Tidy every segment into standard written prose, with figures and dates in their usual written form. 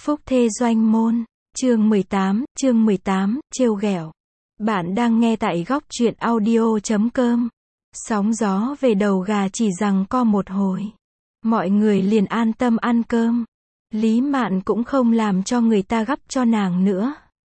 Phúc thê doanh môn, chương 18, trêu ghẹo. Bạn đang nghe tại góc truyện audio.com. Sóng gió về đầu gà chỉ rằng co một hồi. Mọi người liền an tâm ăn cơm. Lý Mạn cũng không làm cho người ta gắp cho nàng nữa.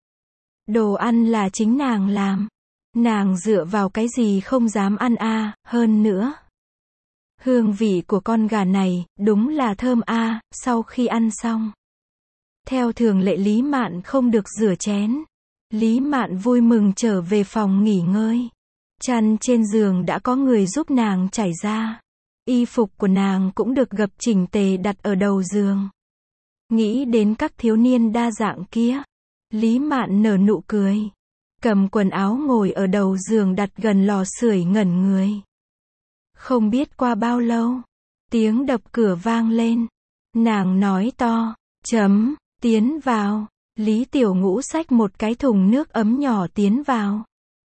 Đồ ăn là chính nàng làm. Nàng dựa vào cái gì không dám ăn a, hơn nữa. Hương vị của con gà này, đúng là thơm a, sau khi ăn xong. Theo thường lệ Lý Mạn không được rửa chén. Lý Mạn vui mừng trở về phòng nghỉ ngơi. Chăn trên giường đã có người giúp nàng trải ra. Y phục của nàng cũng được gập chỉnh tề đặt ở đầu giường. Nghĩ đến các thiếu niên đa dạng kia. Lý Mạn nở nụ cười. Cầm quần áo ngồi ở đầu giường đặt gần lò sưởi ngẩn người. Không biết qua bao lâu. Tiếng đập cửa vang lên. Nàng nói to, tiến vào. Lý Tiểu Ngũ xách một cái thùng nước ấm nhỏ tiến vào.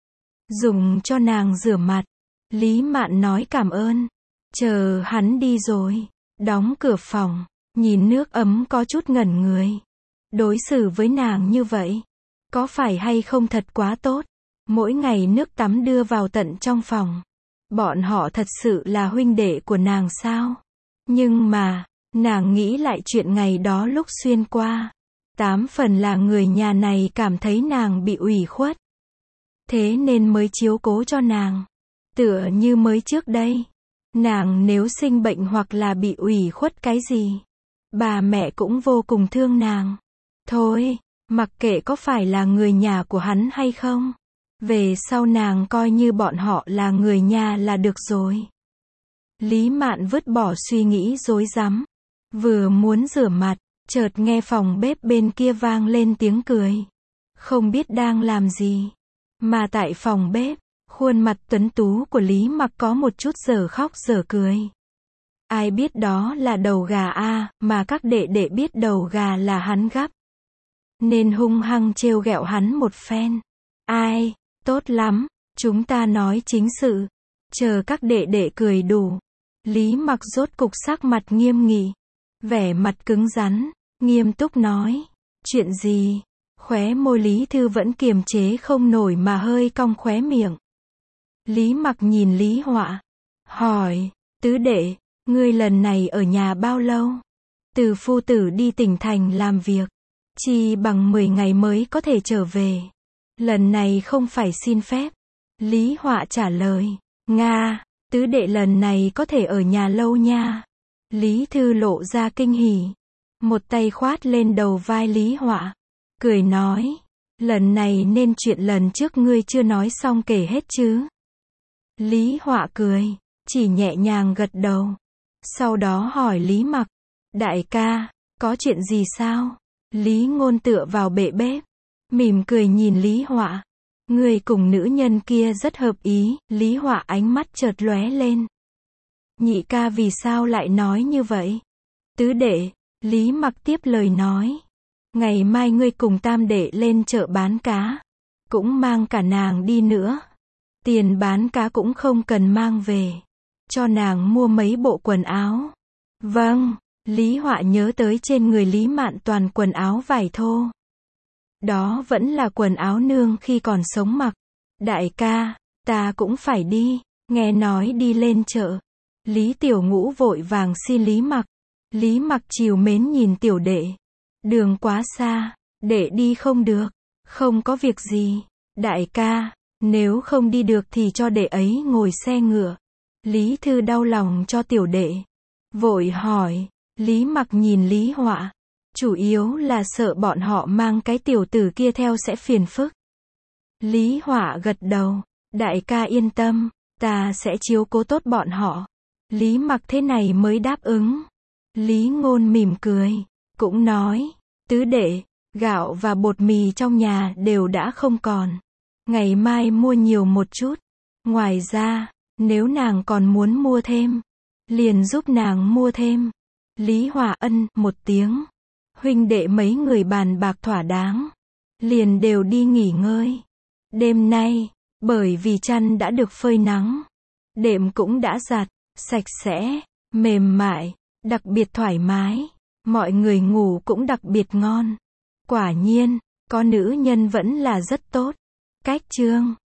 Dùng cho nàng rửa mặt. Lý Mạn nói cảm ơn. Chờ hắn đi rồi. Đóng cửa phòng. Nhìn nước ấm có chút ngẩn người. Đối xử với nàng như vậy. Có phải hay không thật quá tốt. Mỗi ngày nước tắm đưa vào tận trong phòng. Bọn họ thật sự là huynh đệ của nàng sao? Nhưng mà, nàng nghĩ lại chuyện ngày đó lúc xuyên qua. 8 phần là người nhà này cảm thấy nàng bị ủy khuất. Thế nên mới chiếu cố cho nàng. Tựa như mới trước đây. Nàng nếu sinh bệnh hoặc là bị ủy khuất cái gì. Bà mẹ cũng vô cùng thương nàng. Thôi, mặc kệ có phải là người nhà của hắn hay không. Về sau nàng coi như bọn họ là người nhà là được rồi. Lý Mạn vứt bỏ suy nghĩ rối rắm. Vừa muốn rửa mặt, chợt nghe phòng bếp bên kia vang lên tiếng cười. Không biết đang làm gì. Mà tại phòng bếp, khuôn mặt tuấn tú của Lý Mặc có một chút dở khóc dở cười. Ai biết đó là đầu gà a, mà các đệ đệ biết đầu gà là hắn gắp. Nên hung hăng trêu ghẹo hắn một phen. Ai, tốt lắm, chúng ta nói chính sự. Chờ các đệ đệ cười đủ. Lý Mặc rốt cục sắc mặt nghiêm nghị. Vẻ mặt cứng rắn, nghiêm túc nói. Chuyện gì? Khóe môi Lý Thư vẫn kiềm chế không nổi mà hơi cong khóe miệng. Lý Mặc nhìn Lý Họa. Hỏi, tứ đệ, ngươi lần này ở nhà bao lâu? Từ phu tử đi tỉnh thành làm việc. Chỉ bằng 10 ngày mới có thể trở về. Lần này không phải xin phép. Lý Họa trả lời. Nga, tứ đệ lần này có thể ở nhà lâu nha. Lý Thư lộ ra kinh hỉ. Một tay khoát lên đầu vai Lý Họa. Cười nói. Lần này nên chuyện lần trước ngươi chưa nói xong kể hết chứ. Lý Họa cười. Chỉ nhẹ nhàng gật đầu. Sau đó hỏi Lý Mặc. Đại ca, có chuyện gì sao? Lý Ngôn tựa vào bệ bếp. Mỉm cười nhìn Lý Họa. Người cùng nữ nhân kia rất hợp ý. Lý Họa ánh mắt chợt lóe lên. Nhị ca vì sao lại nói như vậy? Tứ đệ, Lý Mặc tiếp lời nói. Ngày mai ngươi cùng tam đệ lên chợ bán cá. Cũng mang cả nàng đi nữa. Tiền bán cá cũng không cần mang về. Cho nàng mua mấy bộ quần áo. Vâng, Lý Họa nhớ tới trên người Lý Mạn toàn quần áo vải thô. Đó vẫn là quần áo nương khi còn sống mặc. Đại ca, ta cũng phải đi. Nghe nói đi lên chợ. Lý Tiểu Ngũ vội vàng xin Lý Mặc. Lý Mặc trìu mến nhìn tiểu đệ. Đường quá xa, đệ đi không được. Không có việc gì. Đại ca, nếu không đi được thì cho đệ ấy ngồi xe ngựa. Lý Thư đau lòng cho tiểu đệ. Vội hỏi. Lý Mặc nhìn Lý Họa. Chủ yếu là sợ bọn họ mang cái tiểu tử kia theo sẽ phiền phức. Lý Họa gật đầu. Đại ca yên tâm, ta sẽ chiếu cố tốt bọn họ. Lý Mặc thế này mới đáp ứng. Lý Ngôn mỉm cười. Cũng nói. Tứ đệ, gạo và bột mì trong nhà đều đã không còn. Ngày mai mua nhiều một chút. Ngoài ra, nếu nàng còn muốn mua thêm, liền giúp nàng mua thêm. Lý Họa ân một tiếng. Huynh đệ mấy người bàn bạc thỏa đáng. Liền đều đi nghỉ ngơi. Đêm nay, bởi vì chăn đã được phơi nắng. Đệm cũng đã giặt, sạch sẽ, mềm mại, đặc biệt thoải mái. Mọi người ngủ cũng đặc biệt ngon. Quả nhiên, có nữ nhân vẫn là rất tốt. Cách chương